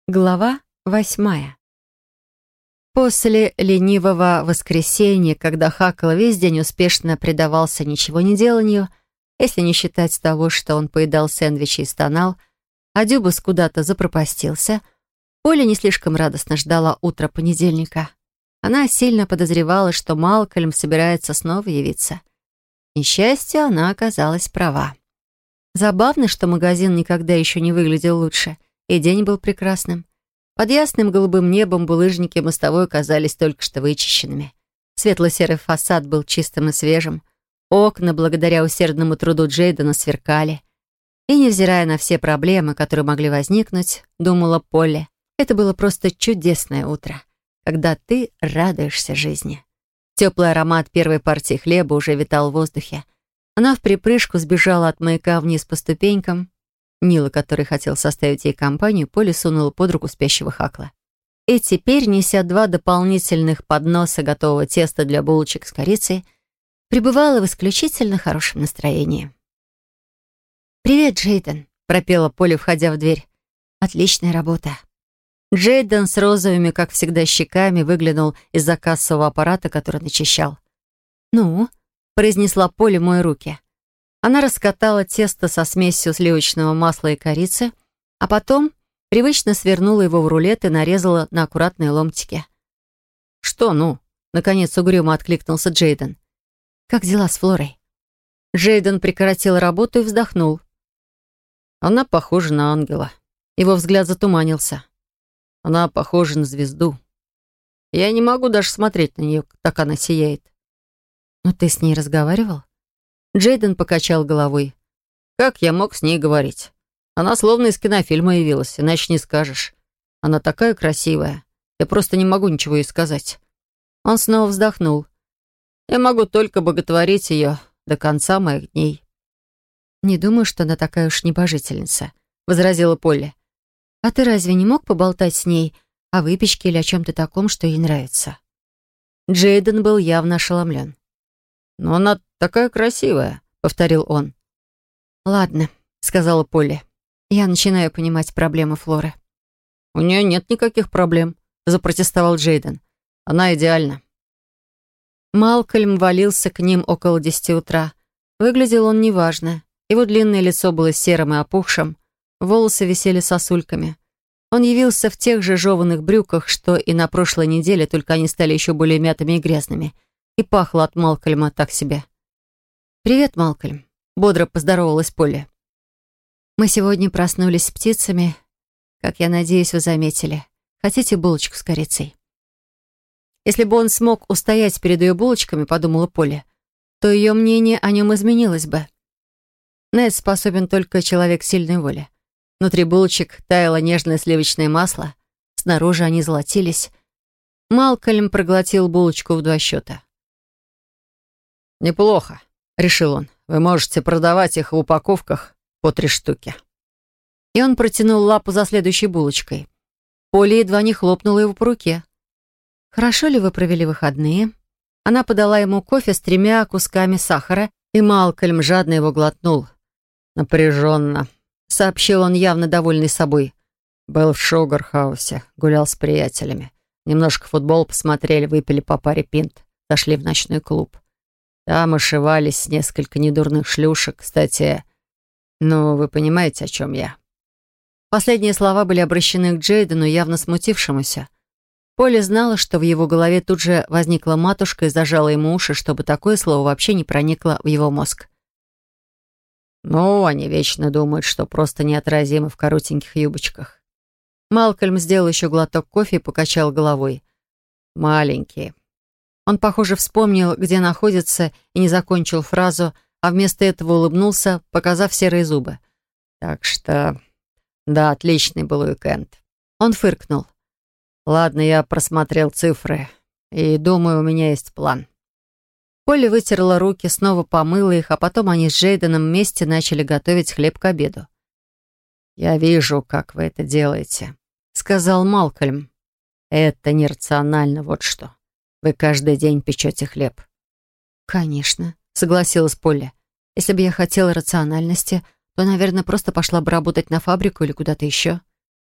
Глава 8. После ленивого воскресенья, когда Хакл весь день успешно предавался ничего не деланию, если не считать того, что он поедал сэндвичи и стонал, а Дюбас куда-то запропастился, Поля не слишком радостно ждала утра понедельника. Она сильно подозревала, что Малкольм собирается снова явиться. К несчастью, она оказалась права. Забавно, что магазин никогда еще не выглядел лучше, и день был прекрасным. Под ясным голубым небом булыжники мостовой казались только что вычищенными. Светло-серый фасад был чистым и свежим. Окна, благодаря усердному труду Джейдена, сверкали. И, невзирая на все проблемы, которые могли возникнуть, думала Полли, это было просто чудесное утро, когда ты радуешься жизни. Теплый аромат первой партии хлеба уже витал в воздухе. Она вприпрыжку сбежала от маяка вниз по ступенькам. Нила, который хотел составить ей компанию, Поле сунула под руку спящего Хакла. И теперь, неся 2 дополнительных подноса готового теста для булочек с корицей, пребывала в исключительно хорошем настроении. «Привет, Джейден», — пропела Поле, входя в дверь. «Отличная работа». Джейден с розовыми, как всегда, щеками выглянул из-за кассового аппарата, который начищал. «Ну?» — произнесла Поле, моя руки. Она раскатала тесто со смесью сливочного масла и корицы, а потом привычно свернула его в рулет и нарезала на аккуратные ломтики. «Что, ну?» — наконец угрюмо откликнулся Джейден. «Как дела с Флорой?» Джейден прекратил работу и вздохнул. «Она похожа на ангела». Его взгляд затуманился. «Она похожа на звезду. Я не могу даже смотреть на нее, так она сияет». «Но ты с ней разговаривал?» Джейден покачал головой. «Как я мог с ней говорить? Она словно из кинофильма явилась, иначе не скажешь. Она такая красивая. Я просто не могу ничего ей сказать». Он снова вздохнул. «Я могу только боготворить ее до конца моих дней». «Не думаю, что она такая уж небожительница», — возразила Полли. «А ты разве не мог поболтать с ней о выпечке или о чем-то таком, что ей нравится?» Джейден был явно ошеломлен. «Но она такая красивая», — повторил он. «Ладно», — сказала Полли. «Я начинаю понимать проблемы Флоры». «У нее нет никаких проблем», — запротестовал Джейден. «Она идеальна». Малкольм валился к ним около 10 утра. Выглядел он неважно. Его длинное лицо было серым и опухшим, волосы висели сосульками. Он явился в тех же жеваных брюках, что и на прошлой неделе, только они стали еще более мятыми и грязными. И пахло от Малкольма так себе. «Привет, Малкольм», — бодро поздоровалась Полли. «Мы сегодня проснулись с птицами. Как я надеюсь, вы заметили. Хотите булочку с корицей?» Если бы он смог устоять перед ее булочками, подумала Полли, то ее мнение о нем изменилось бы. На это способен только человек сильной воли. Внутри булочек таяло нежное сливочное масло, снаружи они золотились. Малкольм проглотил булочку в 2 счета. «Неплохо», — решил он. «Вы можете продавать их в упаковках по 3 штуки». И он протянул лапу за следующей булочкой. Полли едва не хлопнула его по руке. «Хорошо ли вы провели выходные?» Она подала ему кофе с 3 кусками сахара, и Малкольм жадно его глотнул. «Напряженно», — сообщил он, явно довольный собой. «Был в Шугархаусе, гулял с приятелями. Немножко футбол посмотрели, выпили по паре пинт, зашли в ночной клуб. Там ошивались несколько недурных шлюшек. Кстати, ну, вы понимаете, о чем я». Последние слова были обращены к Джейдену, явно смутившемуся. Полли знала, что в его голове тут же возникла матушка и зажала ему уши, чтобы такое слово вообще не проникло в его мозг. «Ну, они вечно думают, что просто неотразимы в коротеньких юбочках». Малкольм сделал еще глоток кофе и покачал головой. «Маленькие». Он, похоже, вспомнил, где находится, и не закончил фразу, а вместо этого улыбнулся, показав серые зубы. «Так что, да, отличный был уикенд». Он фыркнул. «Ладно, я просмотрел цифры, и думаю, у меня есть план». Полли вытерла руки, снова помыла их, а потом они с Джейденом вместе начали готовить хлеб к обеду. «Я вижу, как вы это делаете», — сказал Малкольм. «Это нерационально, вот что. Вы каждый день печете хлеб». «Конечно», — согласилась Полли. «Если бы я хотела рациональности, то, наверное, просто пошла бы работать на фабрику или куда-то еще».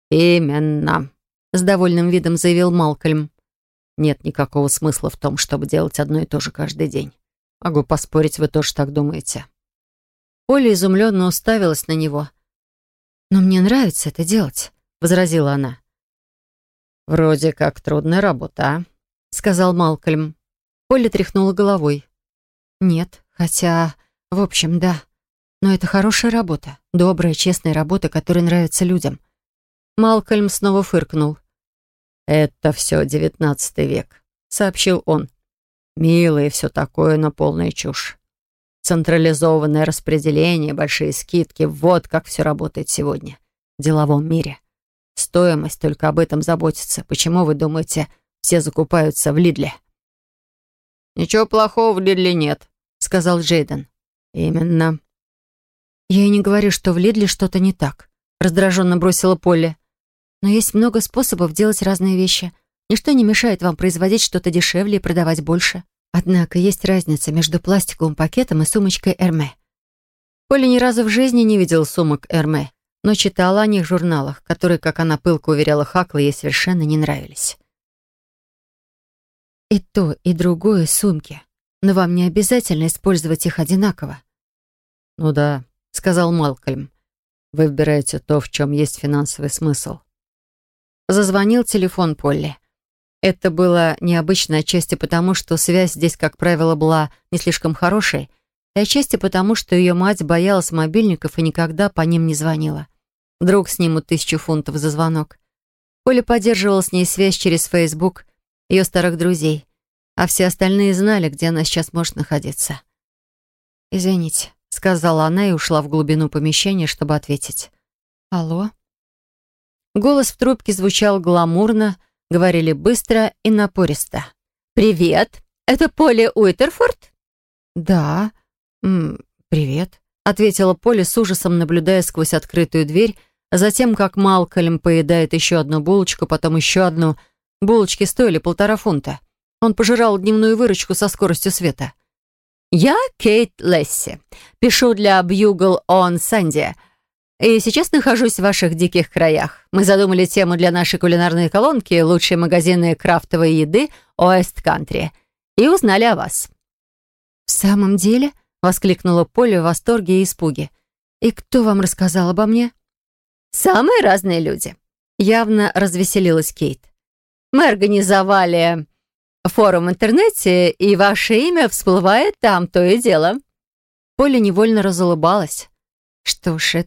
«Именно», — с довольным видом заявил Малкольм. «нет никакого смысла в том, чтобы делать одно и то же каждый день. Могу поспорить, вы тоже так думаете». Поля изумленно уставилась на него. «Но мне нравится это делать», — возразила она. «Вроде как трудная работа, а?» — сказал Малкольм. Поля тряхнула головой. «Нет, хотя, в общем, да. Но это хорошая работа, добрая, честная работа, которая нравится людям». Малкольм снова фыркнул. «Это все 19 век», — сообщил он. «Мило и все такое, но полная чушь. Централизованное распределение, большие скидки — вот как все работает сегодня в деловом мире. Стоимость, только об этом заботится. Почему, вы думаете, все закупаются в Лидле?» «Ничего плохого в Лидле нет», — сказал Джейден. «Именно». «Я и не говорю, что в Лидле что-то не так», — раздраженно бросила Полли. «Но есть много способов делать разные вещи. Ничто не мешает вам производить что-то дешевле и продавать больше. Однако есть разница между пластиковым пакетом и сумочкой Эрме». Полли ни разу в жизни не видела сумок Эрме, но читала о них в журналах, которые, как она пылко уверяла Хакла, ей совершенно не нравились. «И то, и другое сумки. Но вам не обязательно использовать их одинаково». «Ну да», — сказал Малкольм. «Вы выбираете то, в чем есть финансовый смысл». Зазвонил телефон Полли. Это было необычно отчасти потому, что связь здесь, как правило, была не слишком хорошей, и отчасти потому, что ее мать боялась мобильников и никогда по ним не звонила. Вдруг снимут 1000 фунтов за звонок. Поля поддерживала с ней связь через Facebook, ее старых друзей, а все остальные знали, где она сейчас может находиться. «Извините», — сказала она и ушла в глубину помещения, чтобы ответить. «Алло?» Голос в трубке звучал гламурно, говорили быстро и напористо. «Привет, это Полли Уитерфорд?» «Да, привет», — ответила Полли с ужасом, наблюдая сквозь открытую дверь, а затем, как Малкольм поедает еще одну булочку, потом еще одну. Булочки стоили 1,5 фунта. Он пожирал дневную выручку со скоростью света. «Я Кейт Лесси. Пишу для Bugle on Sunday. И сейчас нахожусь в ваших диких краях. Мы задумали тему для нашей кулинарной колонки «Лучшие магазины крафтовой еды Уэст-Кантри» и узнали о вас». «В самом деле?» — воскликнула Полли в восторге и испуге. «И кто вам рассказал обо мне?» «Самые разные люди», — явно развеселилась Кейт. «Мы организовали форум в интернете, и ваше имя всплывает там, то и дело». Полли невольно разулыбалась. «Что ж,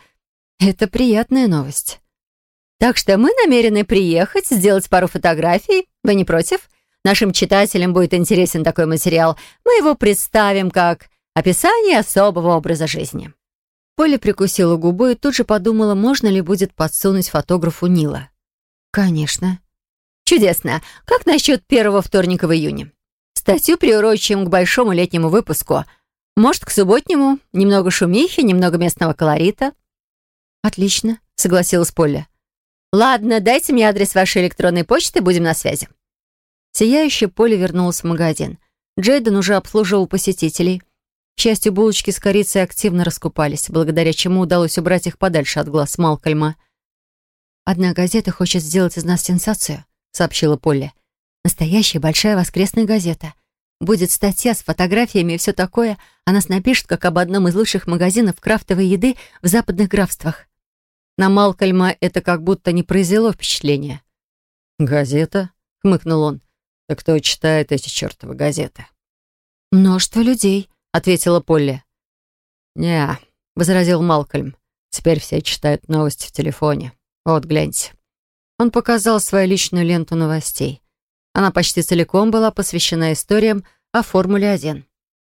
это приятная новость. Так что мы намерены приехать, сделать пару фотографий. Вы не против? Нашим читателям будет интересен такой материал. Мы его представим как описание особого образа жизни». Полли прикусила губу и тут же подумала, можно ли будет подсунуть фотографу Нила. «Конечно». «Чудесно. Как насчет первого вторника в июне? Статью приурочим к большому летнему выпуску. Может, к субботнему. Немного шумихи, немного местного колорита». «Отлично», — согласилась Полли. «Ладно, дайте мне адрес вашей электронной почты, будем на связи». Сияющая Полли вернулась в магазин. Джейден уже обслуживал посетителей. К счастью, булочки с корицей активно раскупались, благодаря чему удалось убрать их подальше от глаз Малкольма. «Одна газета хочет сделать из нас сенсацию», — сообщила Полли. «Настоящая большая воскресная газета. Будет статья с фотографиями и все такое. Она нас напишет, как об одном из лучших магазинов крафтовой еды в западных графствах». На Малкольма это как будто не произвело впечатления. «Газета?» — хмыкнул он. «Да кто читает эти чертовы газеты?» «Множество людей», — ответила Полли. «Не», — возразил Малкольм. «Теперь все читают новости в телефоне. Вот, гляньте». Он показал свою личную ленту новостей. Она почти целиком была посвящена историям о Формуле-1.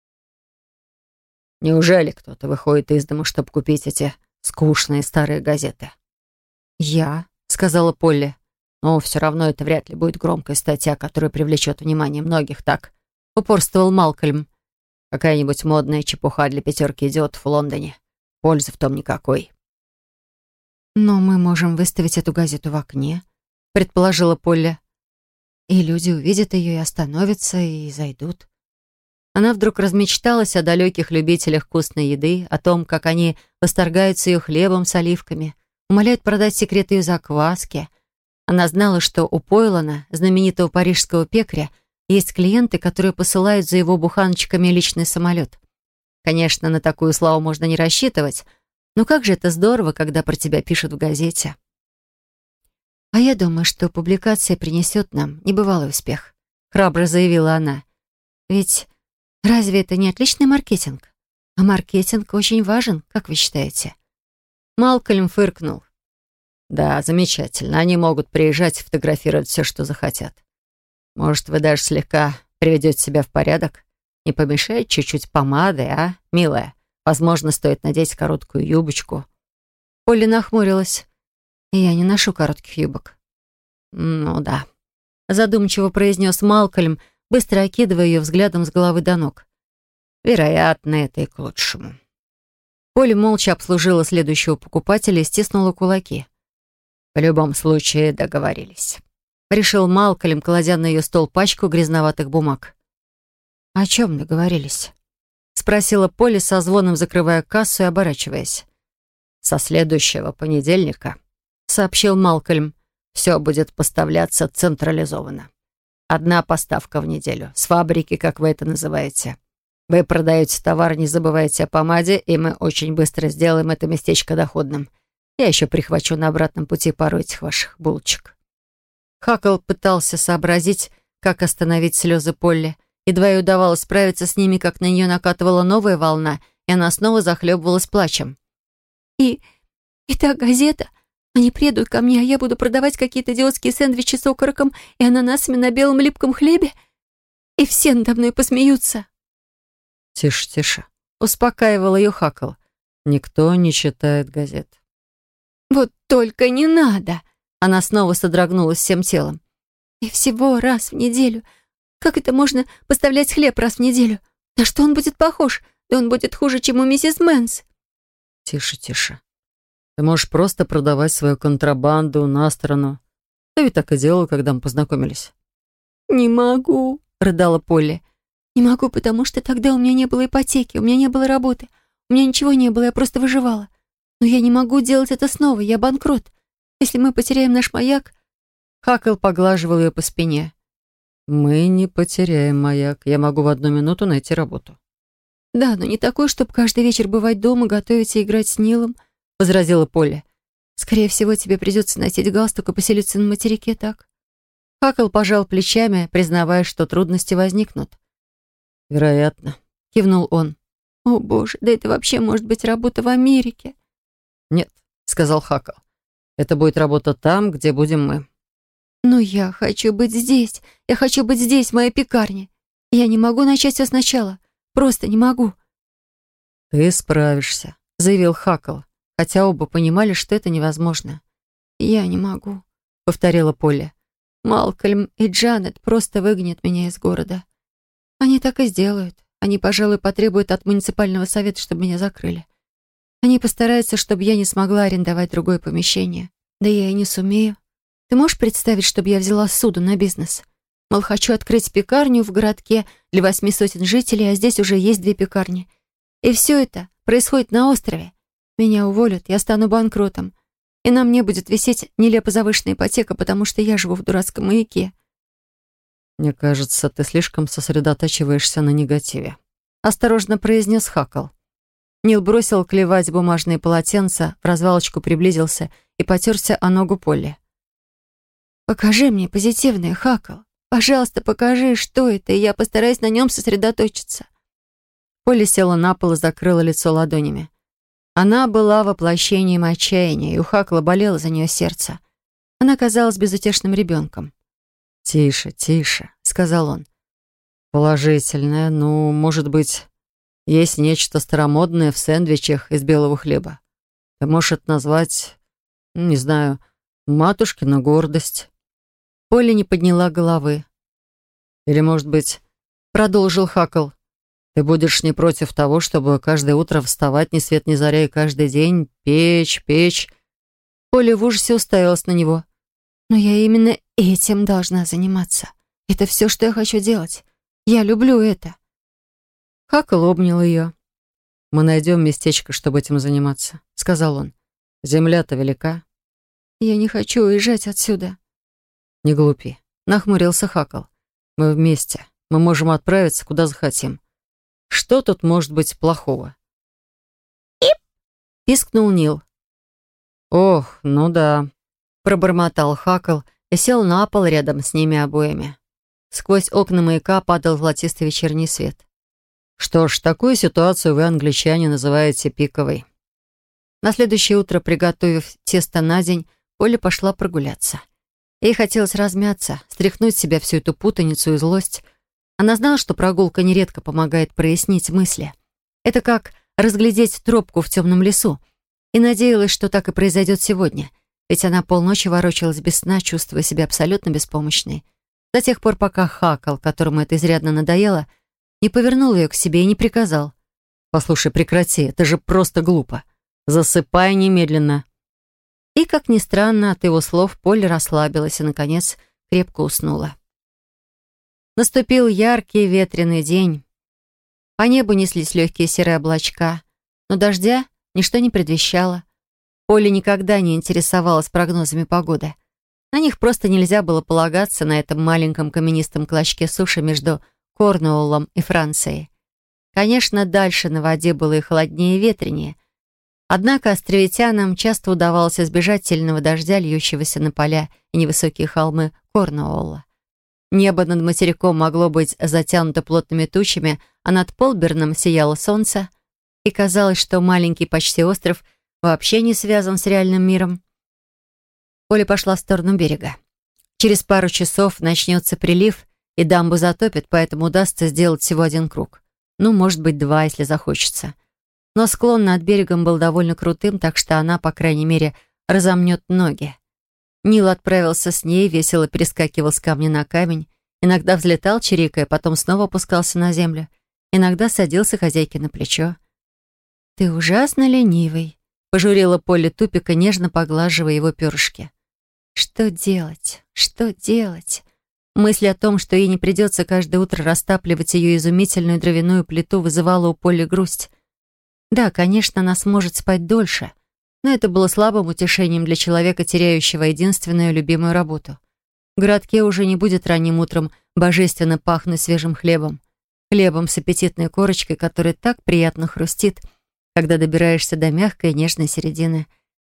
«Неужели кто-то выходит из дома, чтобы купить эти скучные старые газеты?» «Я», — сказала Полли. «Но все равно это вряд ли будет громкая статья, которая привлечет внимание многих, так?» — упорствовал Малкольм. «Какая-нибудь модная чепуха для 5 идиотов в Лондоне. Пользы в том никакой». «Но мы можем выставить эту газету в окне», — предположила Полли. «И люди увидят ее и остановятся, и зайдут». Она вдруг размечталась о далеких любителях вкусной еды, о том, как они восторгаются ее хлебом с оливками, умоляют продать секрет ее закваски. Она знала, что у Пойлана, знаменитого парижского пекаря, есть клиенты, которые посылают за его буханочками личный самолет. Конечно, на такую славу можно не рассчитывать, но как же это здорово, когда про тебя пишут в газете. «А я думаю, что публикация принесет нам небывалый успех», — храбро заявила она. «Ведь разве это не отличный маркетинг? А маркетинг очень важен, как вы считаете?» Малкольм фыркнул. «Да, замечательно. Они могут приезжать и фотографировать все, что захотят. Может, вы даже слегка приведете себя в порядок? Не помешает чуть-чуть помады, а, милая? Возможно, стоит надеть короткую юбочку». Полли нахмурилась. «Я не ношу коротких юбок». «Ну да», — задумчиво произнес Малкольм, быстро окидывая ее взглядом с головы до ног. «Вероятно, это и к лучшему». Полли молча обслужила следующего покупателя и стиснула кулаки. «В любом случае договорились», — решил Малкольм, кладя на ее стол пачку грязноватых бумаг. «О чем договорились?» — спросила Полли со звоном, закрывая кассу и оборачиваясь. «Со следующего понедельника», — сообщил Малкольм, «все будет поставляться централизованно. Одна поставка в неделю, с фабрики, как вы это называете. Вы продаете товар, не забывайте о помаде, и мы очень быстро сделаем это местечко доходным. Я еще прихвачу на обратном пути пару этих ваших булочек». Хакл пытался сообразить, как остановить слезы Полли. Едва ей удавалось справиться с ними, как на нее накатывала новая волна, и она снова захлебывалась плачем. «И та газета? Они приедут ко мне, а я буду продавать какие-то идиотские сэндвичи с окороком и ананасами на белом липком хлебе? И все надо мной посмеются». «Тише, тише», — успокаивал ее Хакл. «Никто не читает газет». «Вот только не надо!» Она снова содрогнулась всем телом. «И всего раз в неделю. Как это можно поставлять хлеб раз в неделю? На что он будет похож? Да он будет хуже, чем у миссис Мэнс». «Тише, тише. Ты можешь просто продавать свою контрабанду на сторону. Ты ведь так и делал, когда мы познакомились». «Не могу», — рыдала Полли. «Не могу, потому что тогда у меня не было ипотеки, у меня не было работы, у меня ничего не было, я просто выживала. Но я не могу делать это снова, я банкрот. Если мы потеряем наш маяк...» Хакл поглаживал ее по спине. «Мы не потеряем маяк. Я могу в 1 минуту найти работу». «Да, но не такой, чтобы каждый вечер бывать дома, готовить и играть с Нилом», — возразила Полли. «Скорее всего, тебе придется носить галстук и поселиться на материке, так?» Хакл пожал плечами, признавая, что трудности возникнут. «Вероятно», — кивнул он. «О, боже, да это вообще может быть работа в Америке». «Нет», — сказал Хакл. «Это будет работа там, где будем мы». «Но я хочу быть здесь. Я хочу быть здесь, в моей пекарне. Я не могу начать все сначала. Просто не могу». «Ты справишься», — заявил Хакл, хотя оба понимали, что это невозможно. «Я не могу», — повторила Полли. «Малкольм и Джанет просто выгонят меня из города. Они так и сделают. Они, пожалуй, потребуют от муниципального совета, чтобы меня закрыли. Они постараются, чтобы я не смогла арендовать другое помещение. Да я и не сумею. Ты можешь представить, чтобы я взяла суду на бизнес? Мол, хочу открыть пекарню в городке для 800 жителей, а здесь уже есть 2 пекарни. И все это происходит на острове. Меня уволят, я стану банкротом. И на мне будет висеть нелепо завышенная ипотека, потому что я живу в дурацком маяке». «Мне кажется, ты слишком сосредотачиваешься на негативе», — осторожно произнес Хакл. Нил бросил клевать бумажные полотенца, в развалочку приблизился и потерся о ногу Полли. «Покажи мне позитивное, Хакл. Пожалуйста, покажи, что это, и я постараюсь на нем сосредоточиться». Полли села на пол и закрыла лицо ладонями. Она была воплощением отчаяния, и у Хакла болело за нее сердце. Она казалась безутешным ребенком. «Тише, тише», — сказал он. «Положительное, ну, может быть, есть нечто старомодное в сэндвичах из белого хлеба. Ты можешь это назвать, не знаю, матушкина гордость». Полли не подняла головы. «Или, может быть, — продолжил Хакл, — ты будешь не против того, чтобы каждое утро вставать ни свет ни заря и каждый день печь. Полли в ужасе уставилась на него. «Но я именно этим должна заниматься. Это все, что я хочу делать. Я люблю это». Хакл обнял ее. «Мы найдем местечко, чтобы этим заниматься», — сказал он. Земля-то велика. Я не хочу уезжать отсюда. Не глупи. Нахмурился Хакл. Мы вместе. Мы можем отправиться, куда захотим. Что тут может быть плохого? «Ип!» — пискнул Нил. Ох, ну да. Пробормотал Хакл и сел на пол рядом с ними обоими. Сквозь окна маяка падал золотистый вечерний свет. Что ж, такую ситуацию вы, англичане, называете пиковой. На следующее утро, приготовив тесто на день, Поля пошла прогуляться. Ей хотелось размяться, стряхнуть с себя всю эту путаницу и злость. Она знала, что прогулка нередко помогает прояснить мысли. Это как разглядеть тропку в темном лесу. И надеялась, что так и произойдет сегодня. Ведь она полночи ворочалась без сна, чувствуя себя абсолютно беспомощной. До тех пор, пока Хакл, которому это изрядно надоело, не повернул ее к себе и не приказал. «Послушай, прекрати, это же просто глупо. Засыпай немедленно». И, как ни странно, от его слов Полли расслабилась и, наконец, крепко уснула. Наступил яркий ветреный день. По небу неслись легкие серые облачка, но дождя ничто не предвещало. Полли никогда не интересовалась прогнозами погоды. На них просто нельзя было полагаться на этом маленьком каменистом клочке суши между Корнуоллом и Францией. Конечно, дальше на воде было и холоднее, и ветренее. Однако островитянам часто удавалось избежать сильного дождя, льющегося на поля и невысокие холмы Корнуолла. Небо над материком могло быть затянуто плотными тучами, а над Полберном сияло солнце, и казалось, что маленький почти остров вообще не связан с реальным миром. Поля пошла в сторону берега. Через пару часов начнется прилив, и дамбу затопит, поэтому удастся сделать всего один круг. Ну, может быть, два, если захочется. Но склон над берегом был довольно крутым, так что она, по крайней мере, разомнет ноги. Нил отправился с ней, весело перескакивал с камня на камень, иногда взлетал, чирикая, потом снова опускался на землю, иногда садился хозяйке на плечо. «Ты ужасно ленивый», — пожурила Полли Тупика, нежно поглаживая его перышки. «Что делать? Что делать?» Мысль о том, что ей не придется каждое утро растапливать ее изумительную дровяную плиту, вызывала у Полли грусть. Да, конечно, она сможет спать дольше, но это было слабым утешением для человека, теряющего единственную любимую работу. В городке уже не будет ранним утром божественно пахнуть свежим хлебом. Хлебом с аппетитной корочкой, который так приятно хрустит, когда добираешься до мягкой и нежной середины.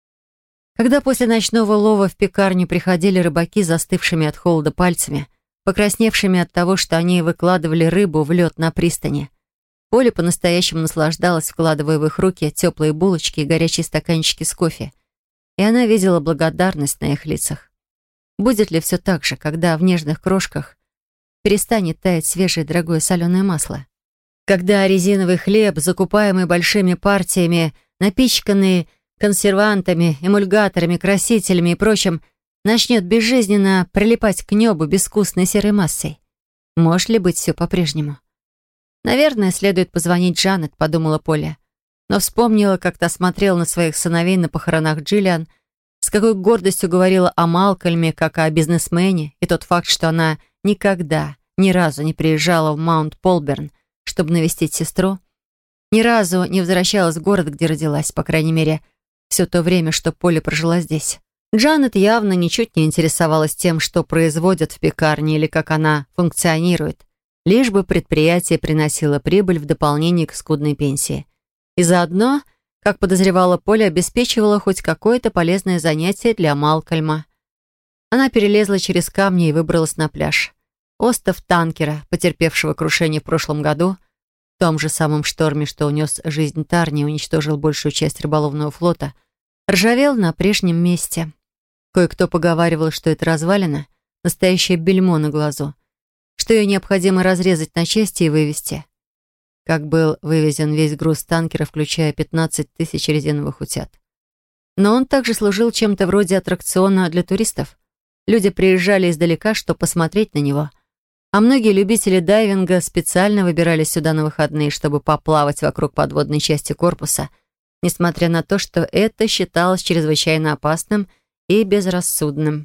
Когда после ночного лова в пекарню приходили рыбаки с застывшими от холода пальцами, покрасневшими от того, что они выкладывали рыбу в лед на пристани, Поля по-настоящему наслаждалась, вкладывая в их руки теплые булочки и горячие стаканчики с кофе. И она видела благодарность на их лицах. Будет ли все так же, когда в нежных крошках перестанет таять свежее дорогое соленое масло? Когда резиновый хлеб, закупаемый большими партиями, напичканный консервантами, эмульгаторами, красителями и прочим, начнет безжизненно прилипать к небу безвкусной серой массой? Может ли быть все по-прежнему? «Наверное, следует позвонить Джанет», — подумала Поля. Но вспомнила, как та смотрела на своих сыновей на похоронах Джиллиан, с какой гордостью говорила о Малкольме, как о бизнесмене, и тот факт, что она никогда, ни разу не приезжала в Маунт-Полберн, чтобы навестить сестру, ни разу не возвращалась в город, где родилась, по крайней мере, все то время, что Поля прожила здесь. Джанет явно ничуть не интересовалась тем, что производят в пекарне или как она функционирует, лишь бы предприятие приносило прибыль в дополнение к скудной пенсии. И заодно, как подозревала Поля, обеспечивала хоть какое-то полезное занятие для Малкольма. Она перелезла через камни и выбралась на пляж. Остов танкера, потерпевшего крушение в прошлом году, в том же самом шторме, что унес жизнь Тарни и уничтожил большую часть рыболовного флота, ржавел на прежнем месте. Кое-кто поговаривал, что это развалина, настоящее бельмо на глазу, что ее необходимо разрезать на части и вывезти. Как был вывезен весь груз танкера, включая 15 тысяч резиновых утят. Но он также служил чем-то вроде аттракциона для туристов. Люди приезжали издалека, чтобы посмотреть на него. А многие любители дайвинга специально выбирались сюда на выходные, чтобы поплавать вокруг подводной части корпуса, несмотря на то, что это считалось чрезвычайно опасным и безрассудным.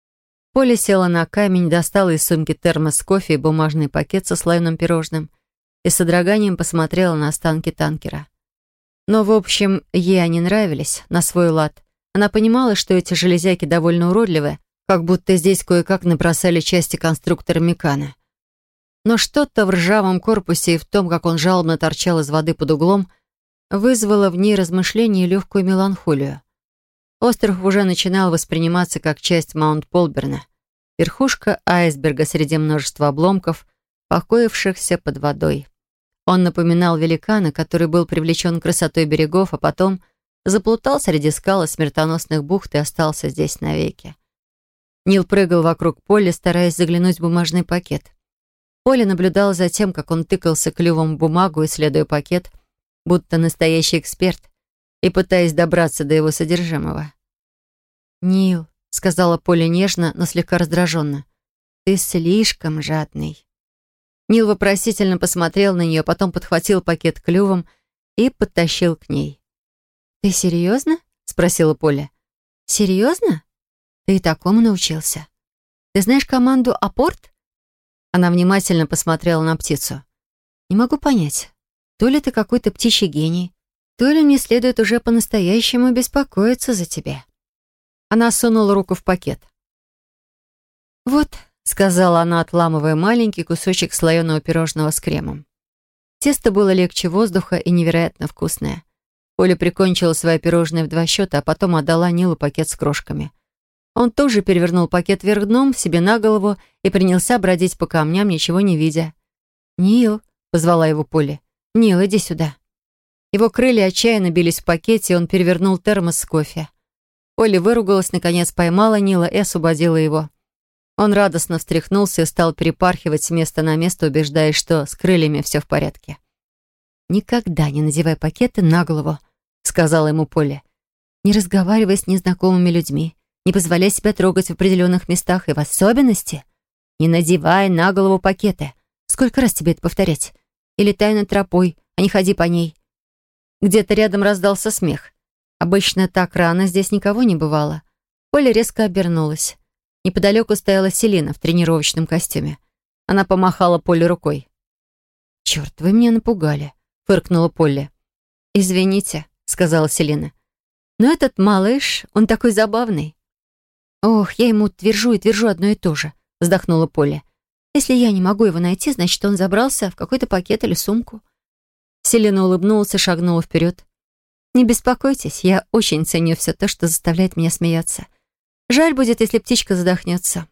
Поля села на камень, достала из сумки термос с кофе и бумажный пакет со слоеным пирожным и с содроганием посмотрела на останки танкера. Но, в общем, ей они нравились на свой лад, Она понимала, что эти железяки довольно уродливы, как будто здесь кое-как набросали части конструктора Мекана. Но что-то в ржавом корпусе и в том, как он жалобно торчал из воды под углом, вызвало в ней размышление и легкую меланхолию. Остров уже начинал восприниматься как часть Маунт-Полберна, верхушка айсберга среди множества обломков, покоившихся под водой. Он напоминал великана, который был привлечен красотой берегов, а потом заплутал среди скал и смертоносных бухт и остался здесь навеки. Нил прыгал вокруг Полли, стараясь заглянуть в бумажный пакет. Полли наблюдала за тем, как он тыкался клювом в бумагу, исследуя пакет, будто настоящий эксперт, и пытаясь добраться до его содержимого. «Нил», — сказала Полли нежно, но слегка раздраженно, — «ты слишком жадный». Нил вопросительно посмотрел на нее, потом подхватил пакет клювом и подтащил к ней. «Ты серьезно?» — спросила Полли. «Серьезно? Ты и такому научился? Ты знаешь команду «Апорт»?» Она внимательно посмотрела на птицу. «Не могу понять, то ли ты какой-то птичий гений, то ли мне следует уже по-настоящему беспокоиться за тебя». Она сунула руку в пакет. «Вот», — сказала она, отламывая маленький кусочек слоеного пирожного с кремом. Тесто было легче воздуха и невероятно вкусное. Поля прикончила свои пирожные в 2 счета, а потом отдала Нилу пакет с крошками. Он тоже перевернул пакет вверх дном себе на голову и принялся бродить по камням, ничего не видя. «Нил», — позвала его Поля, — «Нил, иди сюда». Его крылья отчаянно бились в пакете, и он перевернул термос с кофе. Поля выругалась, наконец поймала Нила и освободила его. Он радостно встряхнулся и стал перепархивать с места на место, убеждаясь, что с крыльями все в порядке. «Никогда не надевай пакеты на голову», — сказала ему Поля. «Не разговаривай с незнакомыми людьми, не позволяй себя трогать в определенных местах и в особенности не надевай на голову пакеты. Сколько раз тебе это повторять? И летай над тропой, а не ходи по ней». Где-то рядом раздался смех. Обычно так рано здесь никого не бывало. Поля резко обернулась. Неподалеку стояла Селина в тренировочном костюме. Она помахала Поле рукой. «Черт, вы меня напугали», — фыркнула Полли. «Извините», — сказала Селина. «Но этот малыш, он такой забавный». «Ох, я ему твержу и твержу одно и то же», — вздохнула Полли. «Если я не могу его найти, значит, он забрался в какой-то пакет или сумку». Селина улыбнулась и шагнула вперед. «Не беспокойтесь, я очень ценю все то, что заставляет меня смеяться. Жаль будет, если птичка задохнется».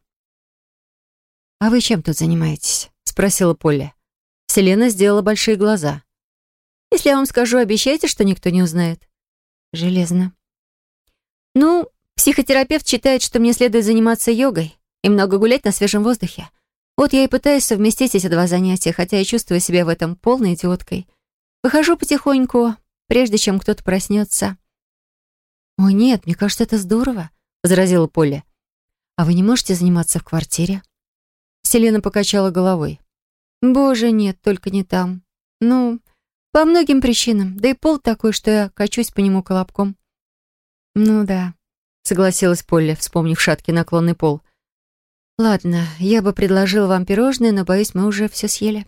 «А вы чем тут занимаетесь?» — спросила Полли. Селена сделала большие глаза. «Если я вам скажу, обещайте, что никто не узнает?» «Железно». «Ну, психотерапевт считает, что мне следует заниматься йогой и много гулять на свежем воздухе. Вот я и пытаюсь совместить эти 2 занятия, хотя я чувствую себя в этом полной идиоткой. Выхожу потихоньку, прежде чем кто-то проснется». «О, нет, мне кажется, это здорово», — возразила Полли. «А вы не можете заниматься в квартире?» Селена покачала головой. «Боже, нет, только не там. Ну, по многим причинам. Да и пол такой, что я качусь по нему колобком». «Ну да», — согласилась Полли, вспомнив шаткий наклонный пол. «Ладно, я бы предложила вам пирожные, но, боюсь, мы уже все съели».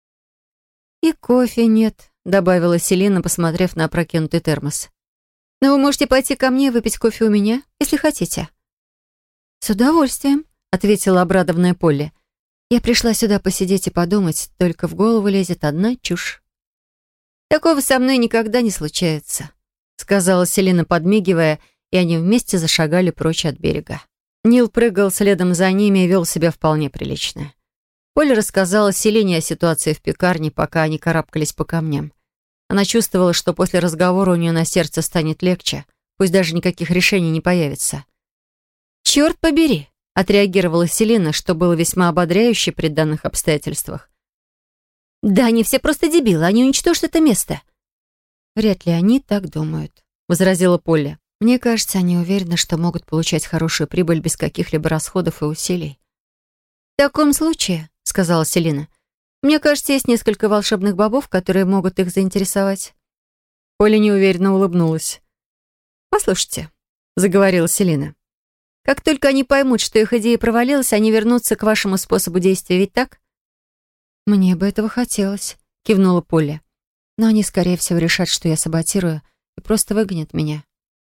«И кофе нет», — добавила Селина, посмотрев на опрокинутый термос. «Но вы можете пойти ко мне и выпить кофе у меня, если хотите». «С удовольствием», — ответила обрадованная Полли. «Я пришла сюда посидеть и подумать, только в голову лезет одна чушь». «Такого со мной никогда не случается», — сказала Селина, подмигивая, и они вместе зашагали прочь от берега. Нил прыгал следом за ними и вел себя вполне прилично. Поля рассказала Селине о ситуации в пекарне, пока они карабкались по камням. Она чувствовала, что после разговора у нее на сердце станет легче, пусть даже никаких решений не появится. «Черт побери!» — отреагировала Селина, что было весьма ободряюще при данных обстоятельствах. «Да они все просто дебилы, они уничтожат это место». «Вряд ли они так думают», — возразила Полли. «Мне кажется, они уверены, что могут получать хорошую прибыль без каких-либо расходов и усилий». «В таком случае», — сказала Селина, «мне кажется, есть несколько волшебных бобов, которые могут их заинтересовать». Поля неуверенно улыбнулась. «Послушайте», — заговорила Селина, «как только они поймут, что их идея провалилась, они вернутся к вашему способу действия, ведь так?» «Мне бы этого хотелось», — кивнула Поля. «Но они, скорее всего, решат, что я саботирую, и просто выгонят меня».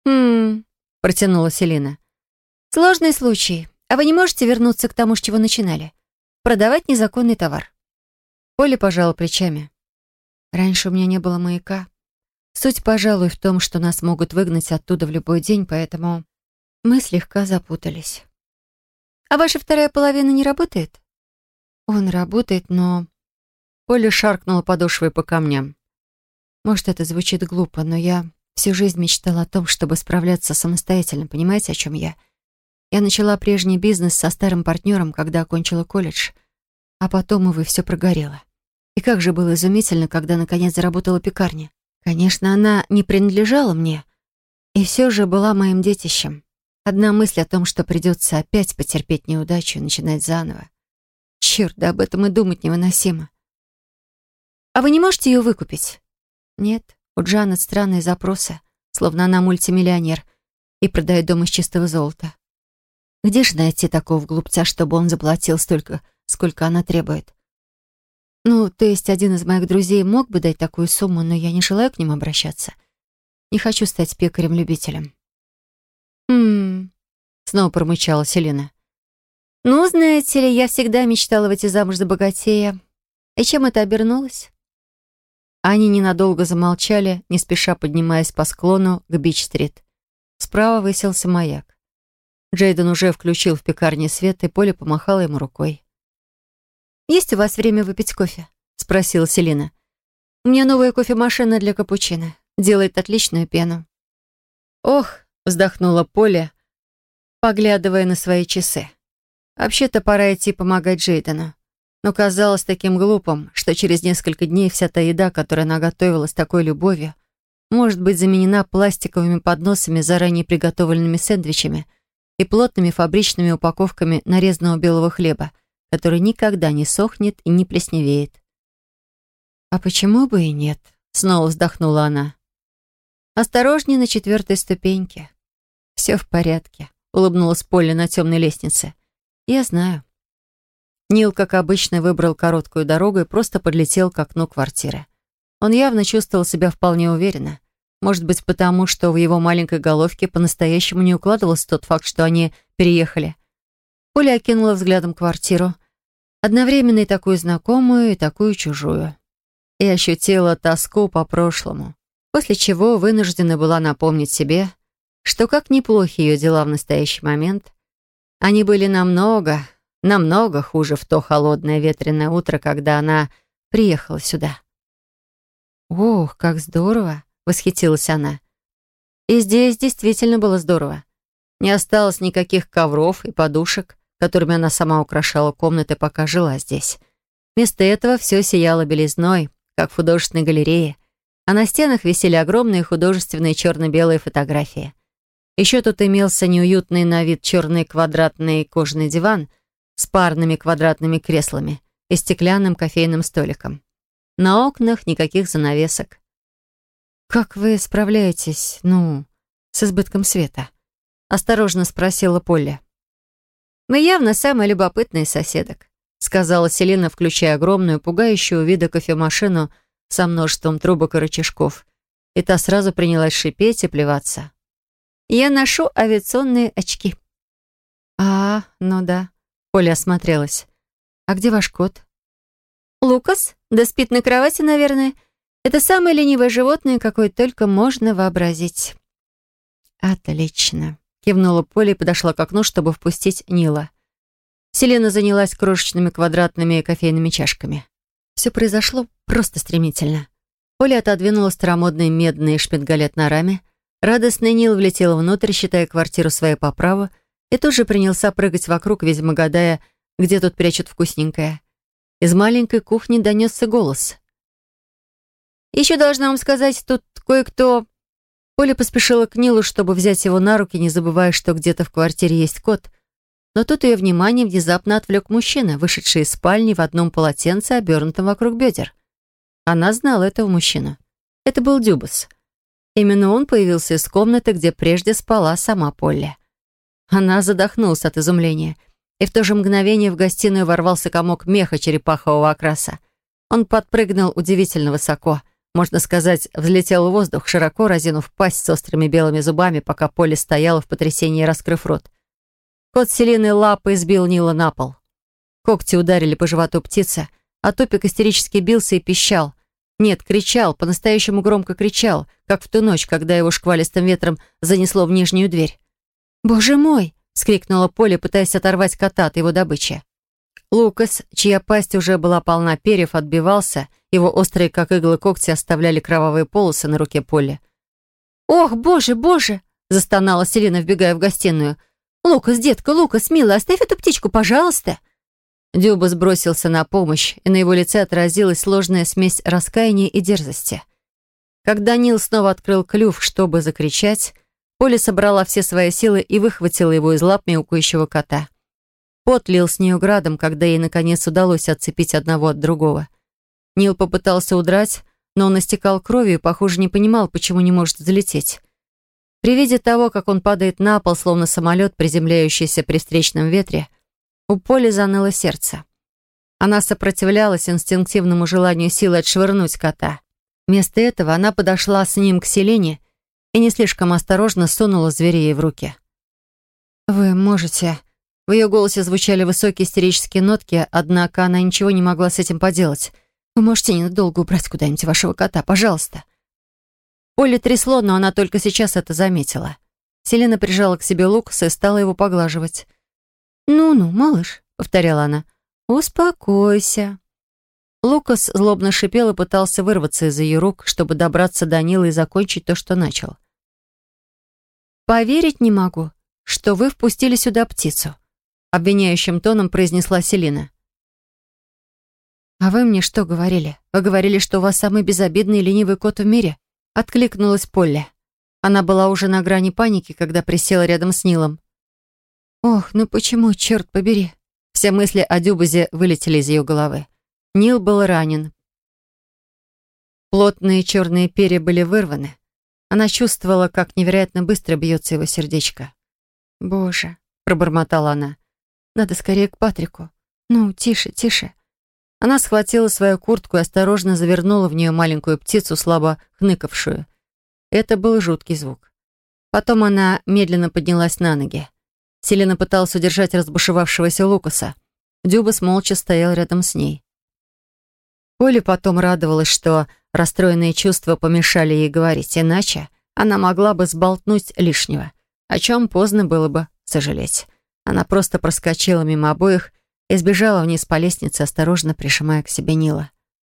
«Хм...» — протянула Селина. «Сложный случай. А вы не можете вернуться к тому, с чего начинали? Продавать незаконный товар?» Поля пожала плечами. «Раньше у меня не было маяка. Суть, пожалуй, в том, что нас могут выгнать оттуда в любой день, поэтому мы слегка запутались». «А ваша вторая половина не работает?» «Он работает, но...» Поля шаркнула подошвой по камням. «Может, это звучит глупо, но я всю жизнь мечтала о том, чтобы справляться самостоятельно. Понимаете, о чем я? Я начала прежний бизнес со старым партнером, когда окончила колледж, а потом, увы, все прогорело. И как же было изумительно, когда наконец заработала пекарня. Конечно, она не принадлежала мне, и все же была моим детищем. Одна мысль о том, что придется опять потерпеть неудачу и начинать заново. Черт, да об этом и думать невыносимо. «А вы не можете ее выкупить?» Нет, у Джанет странные запросы, словно она мультимиллионер и продает дом из чистого золота. Где же найти такого глупца, чтобы он заплатил столько, сколько она требует? Ну, то есть один из моих друзей мог бы дать такую сумму, но я не желаю к ним обращаться. Не хочу стать пекарем-любителем. «Хм...» — снова промычала Селина. «Ну, знаете ли, я всегда мечтала выйти замуж за богатея. И чем это обернулось?» Они ненадолго замолчали, не спеша поднимаясь по склону к Бич-стрит. Справа высился маяк. Джейден уже включил в пекарне свет, и Поля помахала ему рукой. «Есть у вас время выпить кофе?» — спросила Селина. «У меня новая кофемашина для капучино. Делает отличную пену». «Ох!» — вздохнула Поля, поглядывая на свои часы. «Вообще-то пора идти помогать Джейдену. Но казалось таким глупым, что через несколько дней вся та еда, которую она готовила с такой любовью, может быть заменена пластиковыми подносами с заранее приготовленными сэндвичами и плотными фабричными упаковками нарезанного белого хлеба, который никогда не сохнет и не плесневеет». «А почему бы и нет?» — снова вздохнула она. «Осторожней на 4-й ступеньке». «Все в порядке», — улыбнулась Полли на темной лестнице. «Я знаю». Нил, как обычно, выбрал короткую дорогу и просто подлетел к окну квартиры. Он явно чувствовал себя вполне уверенно. Может быть, потому, что в его маленькой головке по-настоящему не укладывался тот факт, что они переехали. Поля окинула взглядом квартиру, одновременно и такую знакомую, и такую чужую. И ощутила тоску по прошлому, после чего вынуждена была напомнить себе, что как неплохи ее дела в настоящий момент, они были намного хуже в то холодное ветреное утро, когда она приехала сюда. «Ох, как здорово!» — восхитилась она. И здесь действительно было здорово. Не осталось никаких ковров и подушек, которыми она сама украшала комнаты, пока жила здесь. Вместо этого все сияло белизной, как в художественной галерее, а на стенах висели огромные художественные черно-белые фотографии. Еще тут имелся неуютный на вид черный квадратный кожаный диван с парными квадратными креслами и стеклянным кофейным столиком. На окнах никаких занавесок. «Как вы справляетесь, с избытком света?» — осторожно спросила Полли. «Мы явно самые любопытные из соседок», — сказала Селина, включая огромную, пугающую вида кофемашину со множеством трубок и рычажков. И та сразу принялась шипеть и плеваться. «Я ношу авиационные очки». Ну да». Поля осмотрелась. «А где ваш кот?» «Лукас? Да спит на кровати, наверное. Это самое ленивое животное, какое только можно вообразить». «Отлично», — кивнула Поля и подошла к окну, чтобы впустить Нила. Селена занялась крошечными квадратными кофейными чашками. Все произошло просто стремительно. Поля отодвинула старомодный медный шпингалет на раме. Радостный Нил влетел внутрь, считая квартиру своей по праву, и тут же принялся прыгать вокруг, видимо, гадая, где тут прячут вкусненькое. Из маленькой кухни донесся голос. «Еще должна вам сказать, тут кое-кто...» Поля поспешила к Нилу, чтобы взять его на руки, не забывая, что где-то в квартире есть кот. Но тут ее внимание внезапно отвлек мужчина, вышедший из спальни в одном полотенце, обернутом вокруг бедер. Она знала этого мужчину. Это был Дюбас. Именно он появился из комнаты, где прежде спала сама Полли. Она задохнулась от изумления, и в то же мгновение в гостиную ворвался комок меха черепахового окраса. Он подпрыгнул удивительно высоко, можно сказать, взлетел в воздух, широко разинув пасть с острыми белыми зубами, пока Полли стояла в потрясении, раскрыв рот. Кот Селины лапой сбил Нила на пол. Когти ударили по животу птицы, а Топик истерически бился и пищал. Нет, кричал, по-настоящему громко кричал, как в ту ночь, когда его шквалистым ветром занесло в нижнюю дверь. «Боже мой!» — вскрикнула Полли, пытаясь оторвать кота от его добычи. Лукас, чья пасть уже была полна перьев, отбивался, его острые, как иглы, когти оставляли кровавые полосы на руке Полли. «Ох, боже, боже!» — застонала Селина, вбегая в гостиную. «Лукас, детка, Лукас, милый, оставь эту птичку, пожалуйста!» Дюба сбросился на помощь, и на его лице отразилась сложная смесь раскаяния и дерзости. Когда Нил снова открыл клюв, чтобы закричать, Полли собрала все свои силы и выхватила его из лап мяукающего кота. Пот лил с нее градом, когда ей, наконец, удалось отцепить одного от другого. Нил попытался удрать, но он истекал кровью и, похоже, не понимал, почему не может взлететь. При виде того, как он падает на пол, словно самолет, приземляющийся при встречном ветре, у Полли заныло сердце. Она сопротивлялась инстинктивному желанию силы отшвырнуть кота. Вместо этого она подошла с ним к Селине и не слишком осторожно сунула зверя ей в руки. «Вы можете...» В ее голосе звучали высокие истерические нотки, однако она ничего не могла с этим поделать. «Вы можете ненадолго убрать куда-нибудь вашего кота, пожалуйста?» Полли трясло, но она только сейчас это заметила. Селена прижала к себе Лукаса и стала его поглаживать. «Ну-ну, малыш», — повторяла она, — «успокойся». Лукас злобно шипел и пытался вырваться из ее рук, чтобы добраться до Нила и закончить то, что начал. «Поверить не могу, что вы впустили сюда птицу», — обвиняющим тоном произнесла Селина. «А вы мне что говорили? Вы говорили, что у вас самый безобидный и ленивый кот в мире?» — откликнулась Полли. Она была уже на грани паники, когда присела рядом с Нилом. «Ох, ну почему, черт побери?» Все мысли о Дюбазе вылетели из ее головы. Нил был ранен. Плотные черные перья были вырваны. Она чувствовала, как невероятно быстро бьется его сердечко. «Боже», — пробормотала она, — «надо скорее к Патрику. Ну, тише, тише». Она схватила свою куртку и осторожно завернула в нее маленькую птицу, слабо хныкавшую. Это был жуткий звук. Потом она медленно поднялась на ноги. Селена пыталась удержать разбушевавшегося Лукаса. Дюбас молча стоял рядом с ней. Полли потом радовалась, что расстроенные чувства помешали ей говорить, иначе она могла бы сболтнуть лишнего, о чем поздно было бы сожалеть. Она просто проскочила мимо обоих и сбежала вниз по лестнице, осторожно прижимая к себе Нила.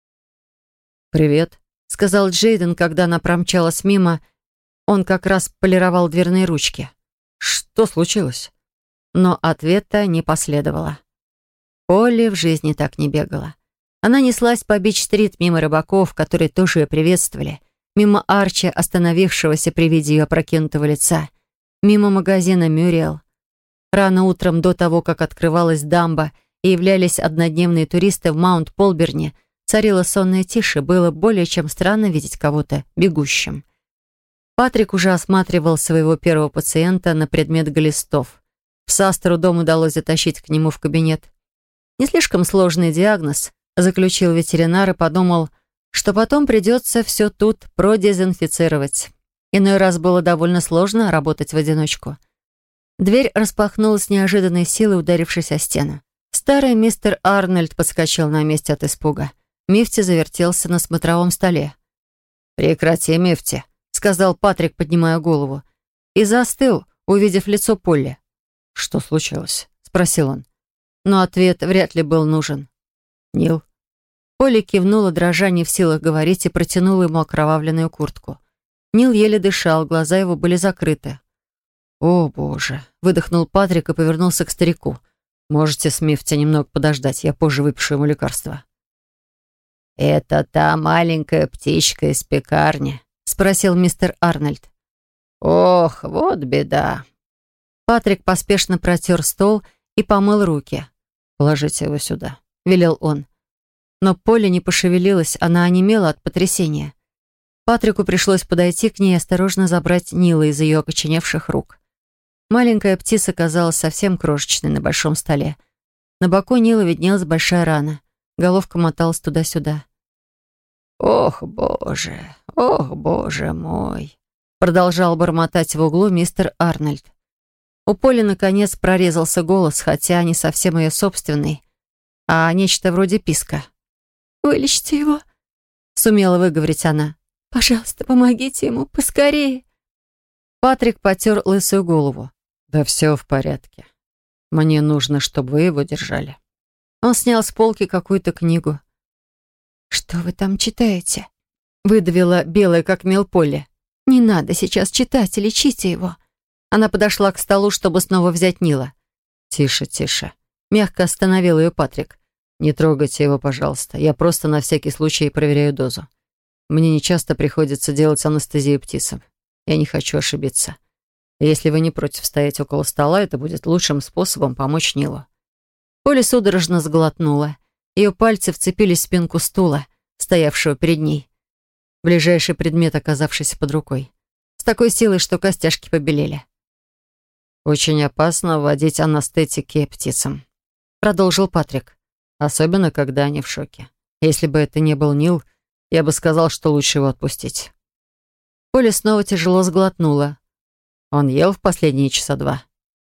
«Привет», — сказал Джейден, когда она промчалась мимо. Он как раз полировал дверные ручки. «Что случилось?» Но ответа не последовало. Полли в жизни так не бегала. Она неслась по Бич-стрит мимо рыбаков, которые тоже ее приветствовали, мимо Арчи, остановившегося при виде ее опрокинутого лица, мимо магазина «Мюриэл». Рано утром, до того, как открывалась дамба и являлись однодневные туристы в Маунт-Полберне, царила сонная тишь, и было более чем странно видеть кого-то бегущим. Патрик уже осматривал своего первого пациента на предмет глистов. Пса с трудом удалось затащить к нему в кабинет. Не слишком сложный диагноз, заключил ветеринар и подумал, что потом придется все тут продезинфицировать. Иной раз было довольно сложно работать в одиночку. Дверь распахнулась с неожиданной силой, ударившись о стену. Старый мистер Арнольд подскочил на месте от испуга. Мифти завертелся на смотровом столе. «Прекрати, Мифти», — сказал Патрик, поднимая голову. И застыл, увидев лицо Полли. «Что случилось?» — спросил он. Но ответ вряд ли был нужен. «Нил». Полли кивнула, дрожа, не в силах говорить, и протянула ему окровавленную куртку. Нил еле дышал, глаза его были закрыты. «О, Боже!» — выдохнул Патрик и повернулся к старику. «Можете с Мифти немного подождать, я позже выпишу ему лекарство». «Это та маленькая птичка из пекарни?» — спросил мистер Арнольд. «Ох, вот беда». Патрик поспешно протер стол и помыл руки. «Положите его сюда», — велел он. Но Полли не пошевелилась, она онемела от потрясения. Патрику пришлось подойти к ней и осторожно забрать Нила из ее окоченевших рук. Маленькая птица казалась совсем крошечной на большом столе. На боку Нила виднелась большая рана. Головка моталась туда-сюда. ох, боже мой!» Продолжал бормотать в углу мистер Арнольд. У Поли, наконец, прорезался голос, хотя не совсем ее собственный, а нечто вроде писка. «Вылечите его», — сумела выговорить она. «Пожалуйста, помогите ему, поскорее». Патрик потер лысую голову. «Да все в порядке. Мне нужно, чтобы вы его держали». Он снял с полки какую-то книгу. «Что вы там читаете?» Выдавила белая, как мел, Полли. «Не надо сейчас читать, лечите его». Она подошла к столу, чтобы снова взять Нила. «Тише, тише». Мягко остановил ее Патрик. «Не трогайте его, пожалуйста. Я просто на всякий случай проверяю дозу. Мне не часто приходится делать анестезию птицам. Я не хочу ошибиться. Если вы не против стоять около стола, это будет лучшим способом помочь Нилу». Поля судорожно сглотнула. Ее пальцы вцепились в спинку стула, стоявшего перед ней. Ближайший предмет, оказавшийся под рукой. С такой силой, что костяшки побелели. «Очень опасно вводить анестетики птицам», — продолжил Патрик. «Особенно, когда они в шоке. Если бы это не был Нил, я бы сказал, что лучше его отпустить». Поля снова тяжело сглотнула. «Он ел в последние часа 2?»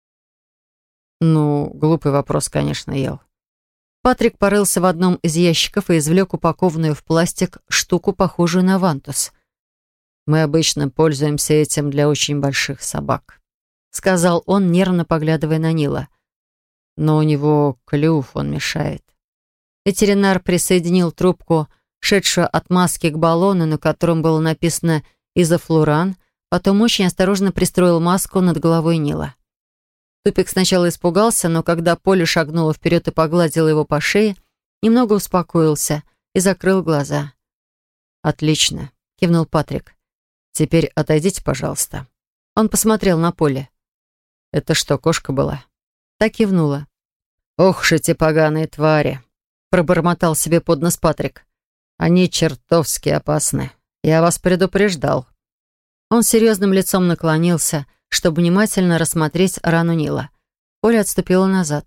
«Ну, глупый вопрос, конечно, ел». Патрик порылся в одном из ящиков и извлек упакованную в пластик штуку, похожую на вантус. «Мы обычно пользуемся этим для очень больших собак», — сказал он, нервно поглядывая на Нила. «Но у него клюв, он мешает». Ветеринар присоединил трубку, шедшую от маски к баллону, на котором было написано «Изофлуран», потом очень осторожно пристроил маску над головой Нила. Тупик сначала испугался, но когда Поля шагнула вперед и погладила его по шее, немного успокоился и закрыл глаза. «Отлично», — кивнул Патрик. «Теперь отойдите, пожалуйста». Он посмотрел на Поле. «Это что, кошка была?» Так кивнула. «Ох ж эти поганые твари!» — пробормотал себе под нос Патрик. «Они чертовски опасны. Я вас предупреждал». Он серьезным лицом наклонился, чтобы внимательно рассмотреть рану Нила. Поля отступила назад.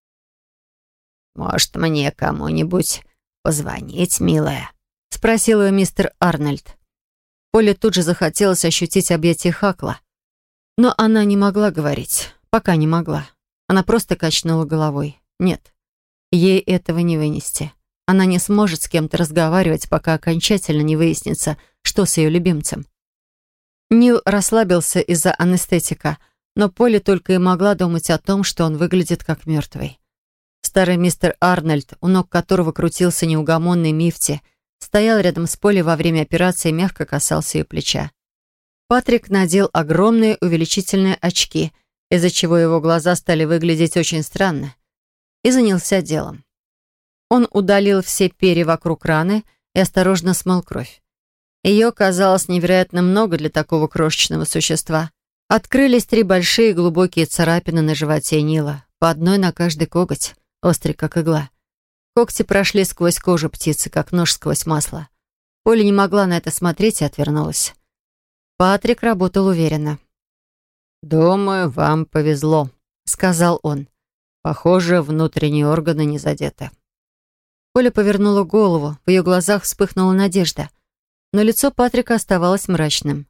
«Может, мне кому-нибудь позвонить, милая?» — спросил ее мистер Арнольд. Поле тут же захотелось ощутить объятие Хакла. Но она не могла говорить. Пока не могла. Она просто качнула головой. Нет, ей этого не вынести. Она не сможет с кем-то разговаривать, пока окончательно не выяснится, что с ее любимцем. Нил расслабился из-за анестетика, но Полли только и могла думать о том, что он выглядит как мертвый. Старый мистер Арнольд, у ног которого крутился неугомонный Мифти, стоял рядом с Полли во время операции и мягко касался ее плеча. Патрик надел огромные увеличительные очки, из-за чего его глаза стали выглядеть очень странно, и занялся делом. Он удалил все перья вокруг раны и осторожно смыл кровь. Ее казалось невероятно много для такого крошечного существа. Открылись 3 большие глубокие царапины на животе Нила, по одной на каждый коготь, острый как игла. Когти прошли сквозь кожу птицы, как нож сквозь масло. Поля не могла на это смотреть и отвернулась. Патрик работал уверенно. «Думаю, вам повезло», — сказал он. «Похоже, внутренние органы не задеты». Поля повернула голову, в ее глазах вспыхнула надежда. Но лицо Патрика оставалось мрачным.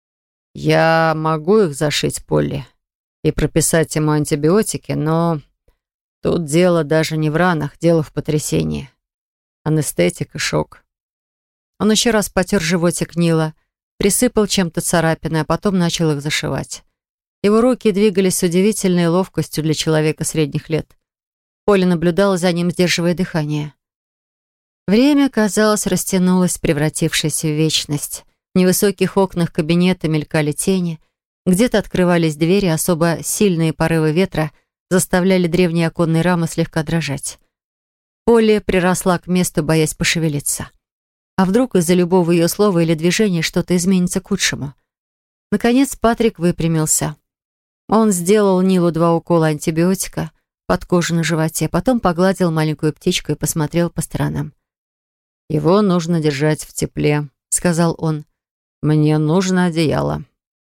«Я могу их зашить, Полли, и прописать ему антибиотики, но тут дело даже не в ранах, дело в потрясении. Анестетик и шок». Он еще раз потер животик Нила, присыпал чем-то царапины, а потом начал их зашивать. Его руки двигались с удивительной ловкостью для человека средних лет. Поля наблюдала за ним, сдерживая дыхание. Время, казалось, растянулось, превратившись в вечность. В невысоких окнах кабинета мелькали тени. Где-то открывались двери, особо сильные порывы ветра заставляли древние оконные рамы слегка дрожать. Полли приросла к месту, боясь пошевелиться. А вдруг из-за любого ее слова или движения что-то изменится к худшему? Наконец Патрик выпрямился. Он сделал Нилу 2 укола антибиотика под кожу на животе, потом погладил маленькую птичку и посмотрел по сторонам. «Его нужно держать в тепле», — сказал он. «Мне нужно одеяло».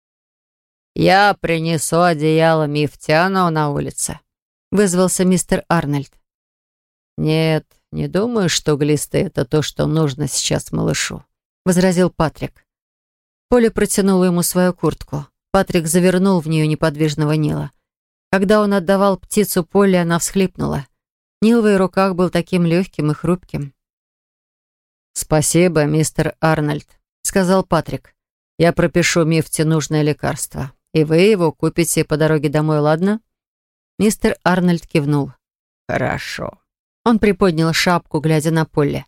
«Я принесу одеяло Мифтяну на улице», — вызвался мистер Арнольд. «Нет, не думаю, что глисты — это то, что нужно сейчас малышу», — возразил Патрик. Полли протянула ему свою куртку. Патрик завернул в нее неподвижного Нила. Когда он отдавал птицу Полли, она всхлипнула. Нил в ее руках был таким легким и хрупким. «Спасибо, мистер Арнольд», — сказал Патрик. «Я пропишу Мифте нужное лекарство, и вы его купите по дороге домой, ладно?» Мистер Арнольд кивнул. «Хорошо». Он приподнял шапку, глядя на Полли.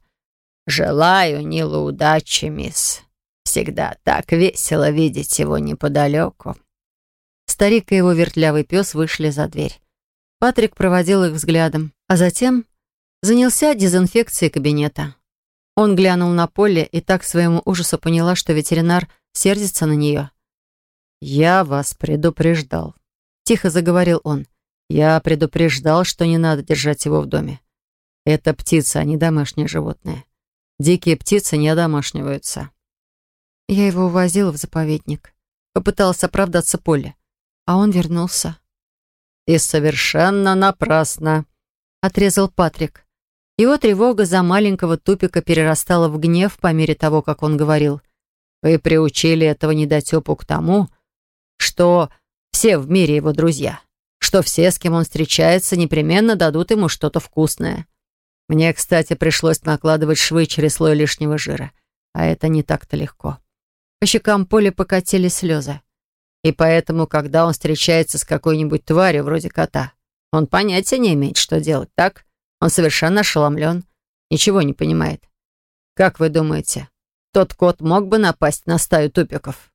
«Желаю Нилу удачи, мисс. Всегда так весело видеть его неподалеку». Старик и его вертлявый пес вышли за дверь. Патрик проводил их взглядом, а затем занялся дезинфекцией кабинета. Он глянул на Полли и так к своему ужасу поняла, что ветеринар сердится на нее. «Я вас предупреждал», — тихо заговорил он. «Я предупреждал, что не надо держать его в доме. Это птица, а не домашнее животное. Дикие птицы не одомашниваются». «Я его увозила в заповедник», — попыталась оправдаться Полли. А он вернулся. «И совершенно напрасно», — отрезал Патрик. Его тревога за маленького Тупика перерастала в гнев по мере того, как он говорил. «Вы приучили этого недотепу к тому, что все в мире его друзья, что все, с кем он встречается, непременно дадут ему что-то вкусное. Мне, кстати, пришлось накладывать швы через слой лишнего жира, а это не так-то легко». По щекам Полли покатились слезы. И поэтому, когда он встречается с какой-нибудь тварью вроде кота, он понятия не имеет, что делать, так? Он совершенно ошеломлен, ничего не понимает. Как вы думаете, тот кот мог бы напасть на стаю тупиков?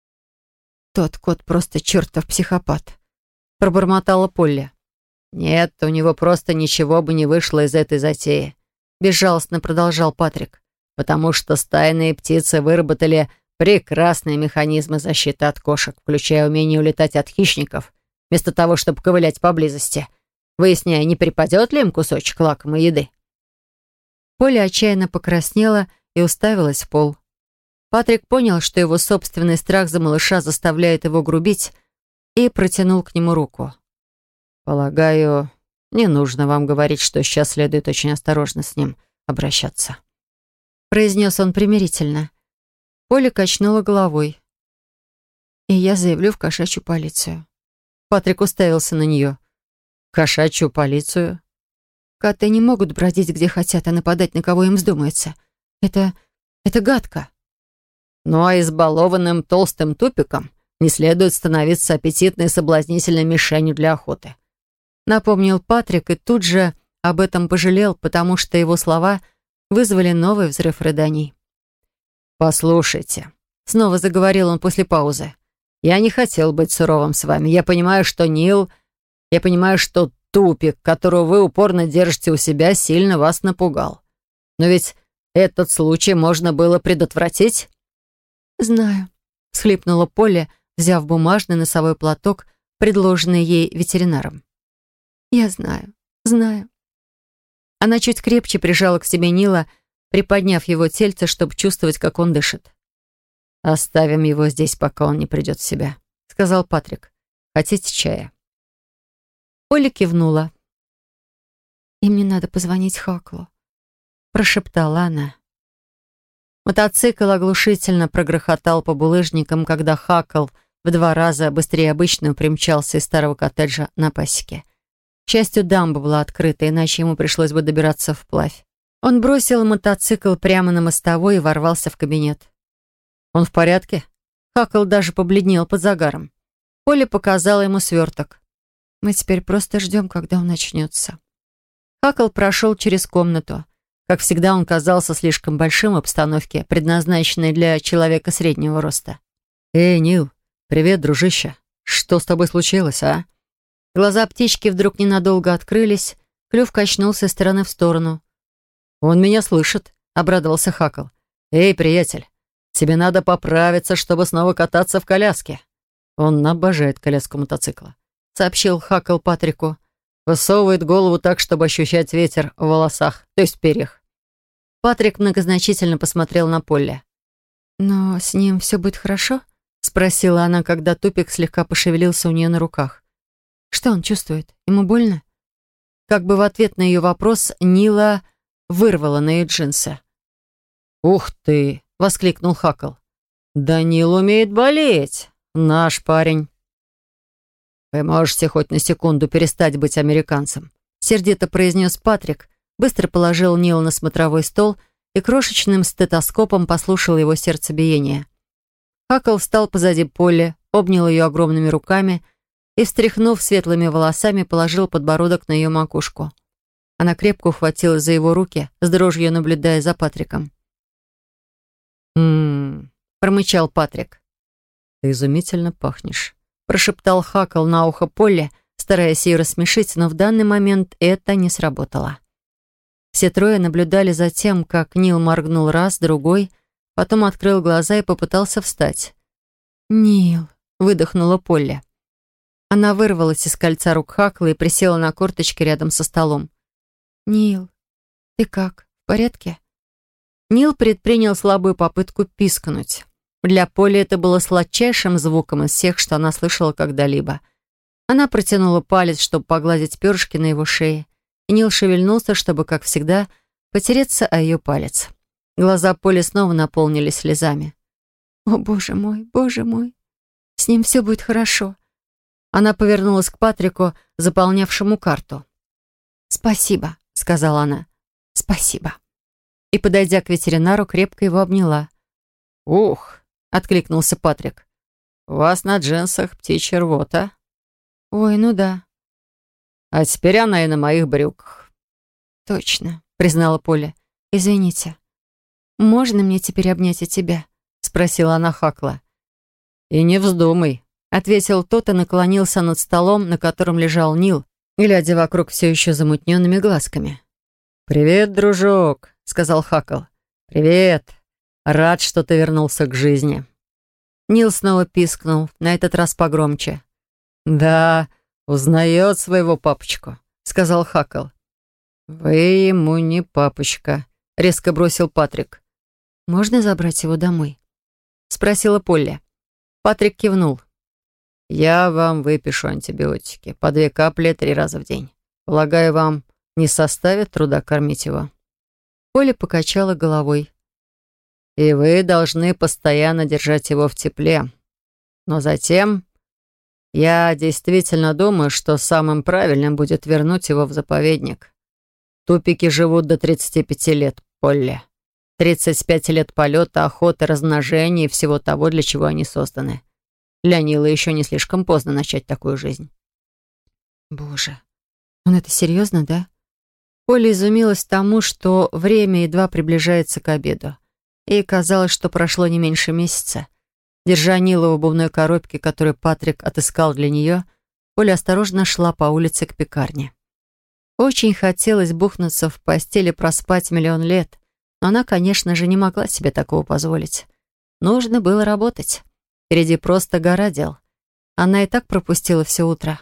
«Тот кот просто чертов психопат», — пробормотала Полли. «Нет, у него просто ничего бы не вышло из этой затеи», — безжалостно продолжал Патрик, «потому что стайные птицы выработали прекрасные механизмы защиты от кошек, включая умение улетать от хищников, вместо того, чтобы ковылять поблизости, выясняя, не припадет ли им кусочек лакомой еды». Полли отчаянно покраснела и уставилась в пол. Патрик понял, что его собственный страх за малыша заставляет его грубить, и протянул к нему руку. «Полагаю, не нужно вам говорить, что сейчас следует очень осторожно с ним обращаться», — произнес он примирительно. Полли качнула головой. «И я заявлю в кошачью полицию». Патрик уставился на нее. «Кошачью полицию?» «Коты не могут бродить где хотят, а нападать на кого им вздумается. Это гадко». «Ну а избалованным толстым тупиком не следует становиться аппетитной и соблазнительной мишенью для охоты», напомнил Патрик и тут же об этом пожалел, потому что его слова вызвали новый взрыв рыданий. «Послушайте», — снова заговорил он после паузы, «я не хотел быть суровым с вами. Я понимаю, что я понимаю, что Тупик, которого вы упорно держите у себя, сильно вас напугал. Но ведь этот случай можно было предотвратить». «Знаю», — всхлипнула Полли, взяв бумажный носовой платок, предложенный ей ветеринаром. «Я знаю». Она чуть крепче прижала к себе Нила, приподняв его тельце, чтобы чувствовать, как он дышит. «Оставим его здесь, пока он не придет в себя», — сказал Патрик. «Хотите чая?» Полли кивнула. «Им не надо позвонить Хаклу», — прошептала она. Мотоцикл оглушительно прогрохотал по булыжникам, когда Хакл в 2 раза быстрее обычного примчался из старого коттеджа на пасеке. К счастью, дамба была открыта, иначе ему пришлось бы добираться вплавь. Он бросил мотоцикл прямо на мостовой и ворвался в кабинет. «Он в порядке?» Хакл даже побледнел под загаром. Полли показала ему сверток. «Мы теперь просто ждем, когда он начнется». Хакл прошел через комнату. Как всегда, он казался слишком большим в обстановке, предназначенной для человека среднего роста. «Эй, Нил, привет, дружище. Что с тобой случилось, а?» Глаза птички вдруг ненадолго открылись, клюв качнулся из стороны в сторону. «Он меня слышит», — обрадовался Хакл. «Эй, приятель, тебе надо поправиться, чтобы снова кататься в коляске». «Он обожает коляску мотоцикла», — сообщил Хакл Патрику. «Высовывает голову так, чтобы ощущать ветер в волосах, то есть в перьях». Патрик многозначительно посмотрел на Полли. «Но с ним все будет хорошо?» — спросила она, когда Тупик слегка пошевелился у нее на руках. «Что он чувствует? Ему больно?» Как бы в ответ на ее вопрос Нила вырвало на ее джинсы. «Ух ты!» — воскликнул Хакл. «Данил умеет болеть. Наш парень». «Вы можете хоть на секунду перестать быть американцем», — сердито произнес Патрик, быстро положил Нила на смотровой стол и крошечным стетоскопом послушал его сердцебиение. Хакл встал позади Полли, обнял ее огромными руками и, встряхнув светлыми волосами, положил подбородок на ее макушку. Она крепко ухватилась за его руки, с дрожью наблюдая за Патриком. Промычал Патрик. «Ты изумительно пахнешь», — прошептал Хакл на ухо Полли, стараясь ее рассмешить, но в данный момент это не сработало. Все трое наблюдали за тем, как Нил моргнул раз, другой, потом открыл глаза и попытался встать. «Нил», — выдохнула Полли. Она вырвалась из кольца рук Хакла и присела на корточки рядом со столом. «Нил, ты как, в порядке?» Нил предпринял слабую попытку пискнуть. Для Полли это было сладчайшим звуком из всех, что она слышала когда-либо. Она протянула палец, чтобы погладить перышки на его шее, и Нил шевельнулся, чтобы, как всегда, потереться о ее палец. Глаза Полли снова наполнились слезами. «О, боже мой, с ним все будет хорошо». Она повернулась к Патрику, заполнявшему карту. «Спасибо», — сказала она. «Спасибо». И, подойдя к ветеринару, крепко его обняла. «Ух!» — откликнулся Патрик. «У вас на джинсах птичья рвота». «Ой, ну да». «А теперь она и на моих брюках». «Точно», — признала Поля. «Извините. Можно мне теперь обнять и тебя?» — спросила она Хакла. «И не вздумай», — ответил тот и наклонился над столом, на котором лежал Нил, глядя вокруг все еще замутненными глазками. «Привет, дружок», — сказал Хакл. «Привет. Рад, что ты вернулся к жизни». Нил снова пискнул, на этот раз погромче. «Да, узнает своего папочку», — сказал Хакл. «Вы ему не папочка», — резко бросил Патрик. «Можно забрать его домой?» — спросила Полли. Патрик кивнул. «Я вам выпишу антибиотики. По 2 капли 3 раза в день. Полагаю, вам не составит труда кормить его?» Полли покачала головой. «И вы должны постоянно держать его в тепле. Но затем я действительно думаю, что самым правильным будет вернуть его в заповедник. Тупики живут до 35 лет, Полли. 35 лет полета, охоты, размножения и всего того, для чего они созданы. Для Нила еще не слишком поздно начать такую жизнь». «Боже, он это серьезно, да?» Поля изумилась тому, что время едва приближается к обеду. Ей казалось, что прошло не меньше месяца. Держа Нила в обувной коробке, которую Патрик отыскал для нее, Поля осторожно шла по улице к пекарне. Очень хотелось бухнуться в постель и проспать 1 000 000 лет, но она, конечно же, не могла себе такого позволить. Нужно было работать. Впереди просто гора дел. Она и так пропустила все утро.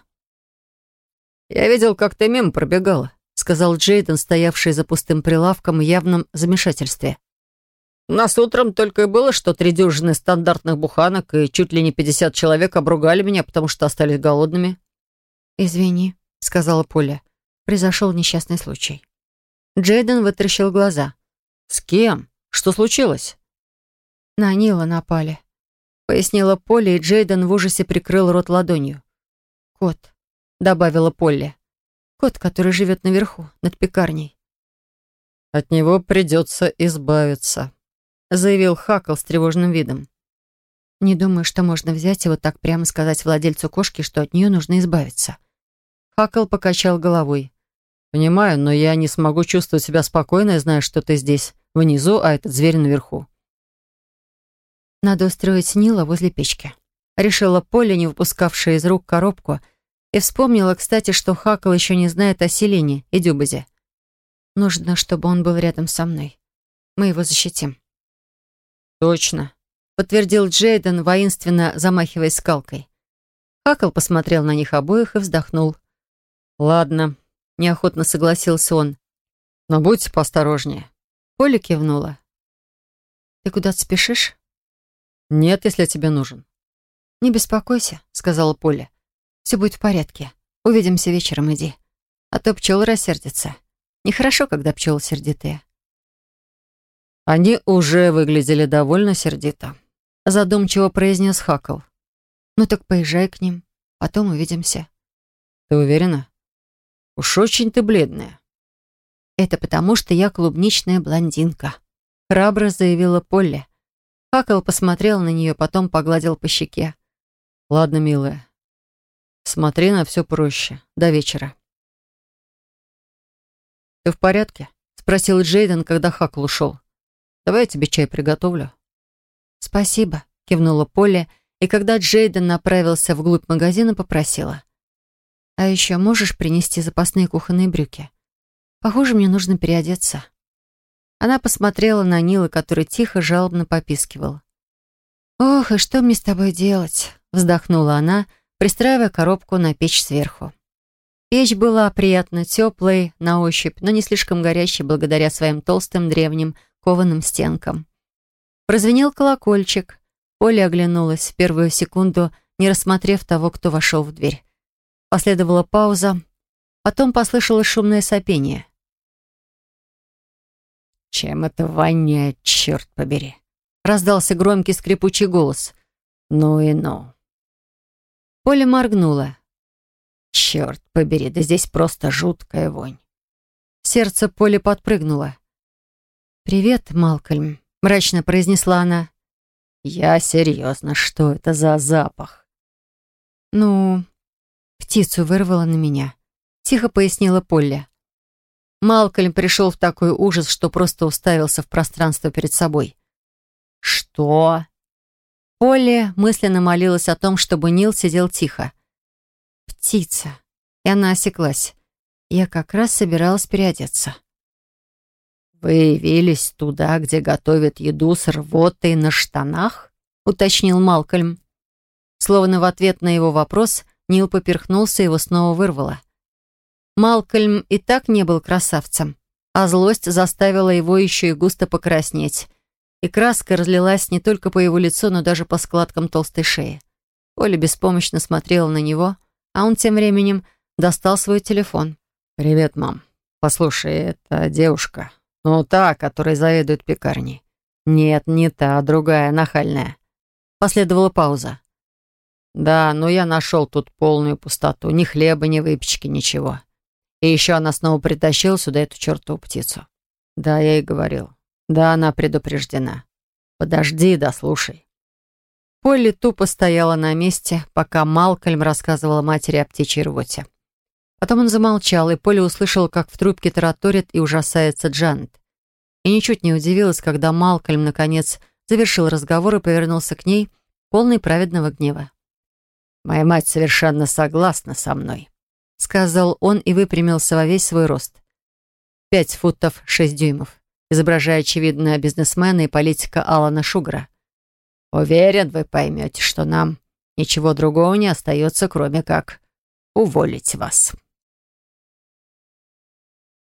«Я видел, как ты мимо пробегала», — сказал Джейден, стоявший за пустым прилавком в явном замешательстве. «У нас утром только и было, что 3 дюжины стандартных буханок, и чуть ли не 50 человек обругали меня, потому что остались голодными». «Извини», — сказала Поля. «Произошел несчастный случай». Джейден вытаращил глаза. «С кем? Что случилось?» «На Нила напали», — пояснила Поля, и Джейден в ужасе прикрыл рот ладонью. «Кот», — добавила Полли. «Кот, который живет наверху, над пекарней». «От него придется избавиться», — заявил Хакл с тревожным видом. «Не думаю, что можно взять и вот так прямо сказать владельцу кошки, что от нее нужно избавиться». Хакл покачал головой. «Понимаю, но я не смогу чувствовать себя спокойно, зная, что ты здесь, внизу, а этот зверь наверху». «Надо устроить Нила возле печки», — решила Полли, не выпускавшая из рук коробку, и вспомнила, кстати, что Хакл еще не знает о Селине и Дюбазе. «Нужно, чтобы он был рядом со мной. Мы его защитим». «Точно», — подтвердил Джейден, воинственно замахиваясь скалкой. Хакл посмотрел на них обоих и вздохнул. «Ладно», — неохотно согласился он. «Но будьте поосторожнее». Поля кивнула. «Ты куда-то спешишь?» «Нет, если тебе нужен». «Не беспокойся», — сказала Поля. «Все будет в порядке. Увидимся вечером, иди. А то пчелы рассердятся. Нехорошо, когда пчелы сердитые. Они уже выглядели довольно сердито. Задумчиво произнес Хакл. Ну так поезжай к ним, потом увидимся. Ты уверена? Уж очень ты бледная. Это потому, что я клубничная блондинка. Храбро заявила Полли. Хакл посмотрел на нее, потом погладил по щеке. Ладно, милая. Смотри на все проще. До вечера. Ты в порядке? Спросил Джейден, когда Хакл ушел. Давай я тебе чай приготовлю. Спасибо, кивнула Полли, и когда Джейден направился вглубь магазина, попросила. А еще можешь принести запасные кухонные брюки? Похоже, мне нужно переодеться. Она посмотрела на Нила, который тихо, жалобно попискивал. «Ох, и что мне с тобой делать?» — вздохнула она, пристраивая коробку на печь сверху. Печь была приятно теплой на ощупь, но не слишком горячей благодаря своим толстым древним кованым стенкам. Прозвенел колокольчик. Оля оглянулась, в первую секунду не рассмотрев того, кто вошел в дверь. Последовала пауза, потом послышалось шумное сопение. «Чем это воняет, черт побери?» Раздался громкий скрипучий голос. «Ну и ну». Поля моргнула. «Черт побери, да здесь просто жуткая вонь». Сердце Поли подпрыгнуло. «Привет, Малкольм», — мрачно произнесла она. «Я серьезно, что это за запах?» «Ну, птицу вырвала на меня», — тихо пояснила Полли. Малкольм пришел в такой ужас, что просто уставился в пространство перед собой. «Что?» Полли мысленно молилась о том, чтобы Нил сидел тихо. «Птица». И она осеклась. Я как раз собиралась переодеться. «Вы явились туда, где готовят еду с рвотой на штанах?» — уточнил Малкольм. Словно в ответ на его вопрос Нил поперхнулся и его снова вырвало. Малкольм и так не был красавцем, а злость заставила его еще и густо покраснеть. И краска разлилась не только по его лицу, но даже по складкам толстой шеи. Оля беспомощно смотрела на него, а он тем временем достал свой телефон. «Привет, мам. Послушай, это девушка. Ну, та, которая заведует пекарней». «Нет, не та, а другая, нахальная». Последовала пауза. «Да, но я нашел тут полную пустоту. Ни хлеба, ни выпечки, ничего. И еще она снова притащила сюда эту чертову птицу». «Да, я и говорил. Да, она предупреждена. Подожди, дослушай». Полли тупо стояла на месте, пока Малкольм рассказывала матери о птичьей рвоте. Потом он замолчал, и Полли услышала, как в трубке тараторит и ужасается Джанет. И ничуть не удивилась, когда Малкольм, наконец, завершил разговор и повернулся к ней, полный праведного гнева. «Моя мать совершенно согласна со мной», — сказал он и выпрямился во весь свой рост. 5 футов 6 дюймов, изображая очевидно бизнесмена и политика Алана Шугара. «Уверен, вы поймете, что нам ничего другого не остается, кроме как уволить вас».